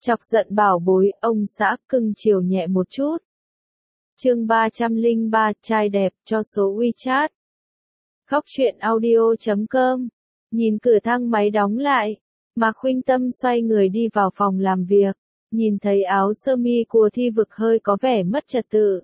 Chọc giận bảo bối, ông xã cưng chiều nhẹ một chút. Chương 303, trai đẹp, cho số WeChat. Khóc chuyện audio.com. Nhìn cửa thang máy đóng lại, Mạc Khuynh Tâm xoay người đi vào phòng làm việc, nhìn thấy áo sơ mi của Thi Vực hơi có vẻ mất trật tự.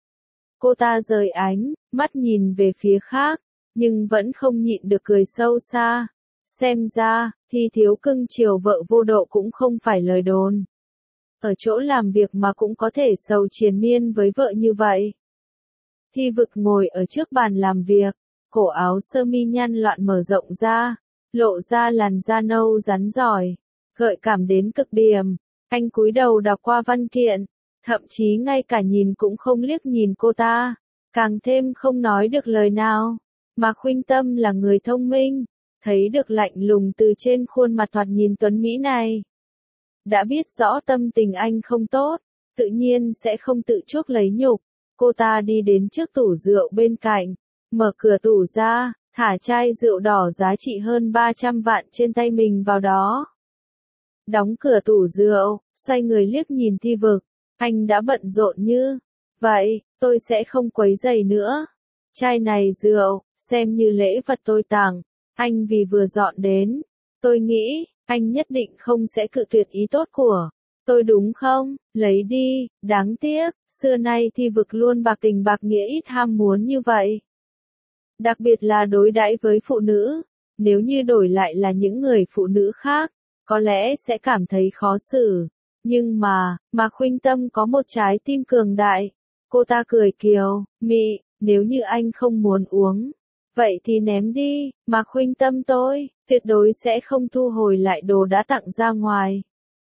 Cô ta rời ánh mắt nhìn về phía khác, nhưng vẫn không nhịn được cười sâu xa. Xem ra, Thi thiếu cưng chiều vợ vô độ cũng không phải lời đồn. Ở chỗ làm việc mà cũng có thể sầu triền miên với vợ như vậy. Thi Vực ngồi ở trước bàn làm việc, cổ áo sơ mi nhăn loạn mở rộng ra, lộ ra làn da nâu rắn giỏi, gợi cảm đến cực điểm. Anh cúi đầu đọc qua văn kiện, thậm chí ngay cả nhìn cũng không liếc nhìn cô ta, càng thêm không nói được lời nào. Mạc Khuynh Tâm là người thông minh, thấy được lạnh lùng từ trên khuôn mặt thoạt nhìn tuấn mỹ này. Đã biết rõ tâm tình anh không tốt, tự nhiên sẽ không tự chuốc lấy nhục. Cô ta đi đến trước tủ rượu bên cạnh, mở cửa tủ ra, thả chai rượu đỏ giá trị hơn 300 vạn trên tay mình vào đó. Đóng cửa tủ rượu, xoay người liếc nhìn Thi Vực, anh đã bận rộn như vậy, tôi sẽ không quấy rầy nữa. Chai này rượu, xem như lễ vật tôi tặng, anh vì vừa dọn đến, tôi nghĩ, anh nhất định không sẽ cự tuyệt ý tốt của tôi đúng không? Lấy đi, đáng tiếc, xưa nay Thi Vực luôn bạc tình bạc nghĩa ít ham muốn như vậy. Đặc biệt là đối đãi với phụ nữ, nếu như đổi lại là những người phụ nữ khác, có lẽ sẽ cảm thấy khó xử. Nhưng mà, Mạc Khuynh Tâm có một trái tim cường đại. Cô ta cười kiều mị, nếu như anh không muốn uống, vậy thì ném đi, Mạc Khuynh Tâm tôi, tuyệt đối sẽ không thu hồi lại đồ đã tặng ra ngoài.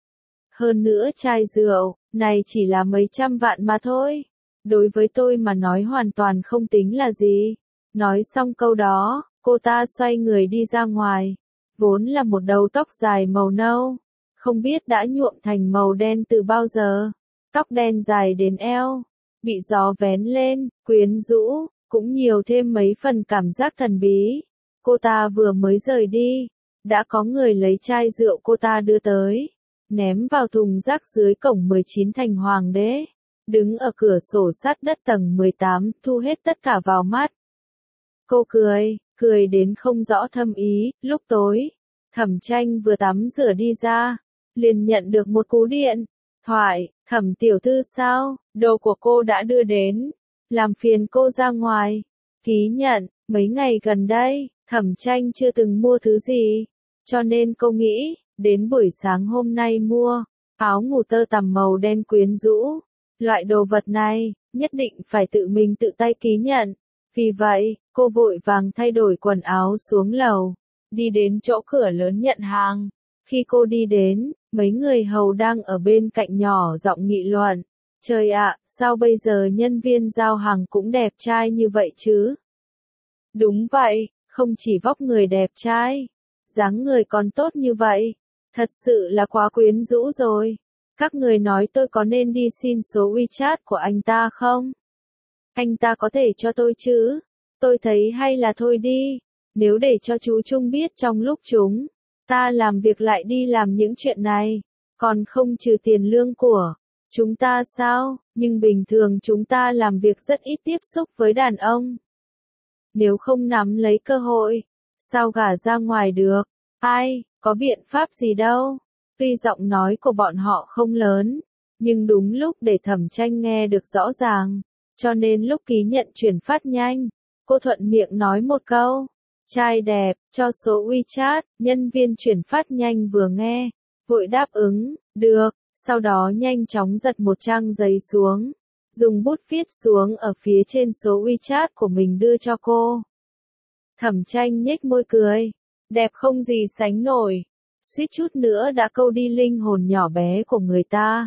Hơn nữa chai rượu, này chỉ là mấy trăm vạn mà thôi. Đối với tôi mà nói hoàn toàn không tính là gì. Nói xong câu đó, cô ta xoay người đi ra ngoài. Vốn là một đầu tóc dài màu nâu, không biết đã nhuộm thành màu đen từ bao giờ. Tóc đen dài đến eo, bị gió vén lên, quyến rũ, cũng nhiều thêm mấy phần cảm giác thần bí. Cô ta vừa mới rời đi, đã có người lấy chai rượu cô ta đưa tới, ném vào thùng rác dưới cổng 19 thành Hoàng Đế. Đứng ở cửa sổ sát đất tầng 18, thu hết tất cả vào mắt. Cô cười đến không rõ thâm ý. Lúc tối, Thẩm Tranh vừa tắm rửa đi ra, liền nhận được một cú điện thoại. Thẩm tiểu thư sao, đồ của cô đã đưa đến, làm phiền cô ra ngoài ký nhận. Mấy ngày gần đây, Thẩm Tranh chưa từng mua thứ gì, cho nên cô nghĩ, đến buổi sáng hôm nay mua áo ngủ tơ tằm màu đen quyến rũ. Loại đồ vật này, nhất định phải tự mình tự tay ký nhận. Vì vậy, cô vội vàng thay đổi quần áo xuống lầu, đi đến chỗ cửa lớn nhận hàng. Khi cô đi đến, mấy người hầu đang ở bên cạnh nhỏ giọng nghị luận. Trời ạ, sao bây giờ nhân viên giao hàng cũng đẹp trai như vậy chứ? Đúng vậy, không chỉ vóc người đẹp trai, dáng người còn tốt như vậy. Thật sự là quá quyến rũ rồi. Các người nói tôi có nên đi xin số WeChat của anh ta không? Anh ta có thể cho tôi chứ? Tôi thấy hay là thôi đi. Nếu để cho chú Trung biết trong lúc chúng ta làm việc lại đi làm những chuyện này, còn không trừ tiền lương của chúng ta sao? Nhưng bình thường chúng ta làm việc rất ít tiếp xúc với đàn ông. Nếu không nắm lấy cơ hội, sao gả ra ngoài được? Ai, có biện pháp gì đâu. Tuy giọng nói của bọn họ không lớn, nhưng đúng lúc để Thẩm Tranh nghe được rõ ràng, cho nên lúc ký nhận chuyển phát nhanh, cô thuận miệng nói một câu, trai đẹp, cho số WeChat. Nhân viên chuyển phát nhanh vừa nghe, vội đáp ứng, được, sau đó nhanh chóng giật một trang giấy xuống, dùng bút viết xuống ở phía trên số WeChat của mình đưa cho cô. Thẩm Tranh nhếch môi cười, đẹp không gì sánh nổi, suýt chút nữa đã câu đi linh hồn nhỏ bé của người ta.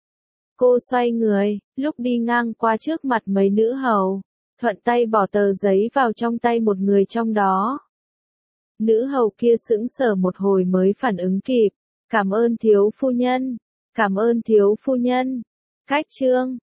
Cô xoay người, lúc đi ngang qua trước mặt mấy nữ hầu, thuận tay bỏ tờ giấy vào trong tay một người trong đó. Nữ hầu kia sững sờ một hồi mới phản ứng kịp, cảm ơn thiếu phu nhân, cảm ơn thiếu phu nhân. Cách chương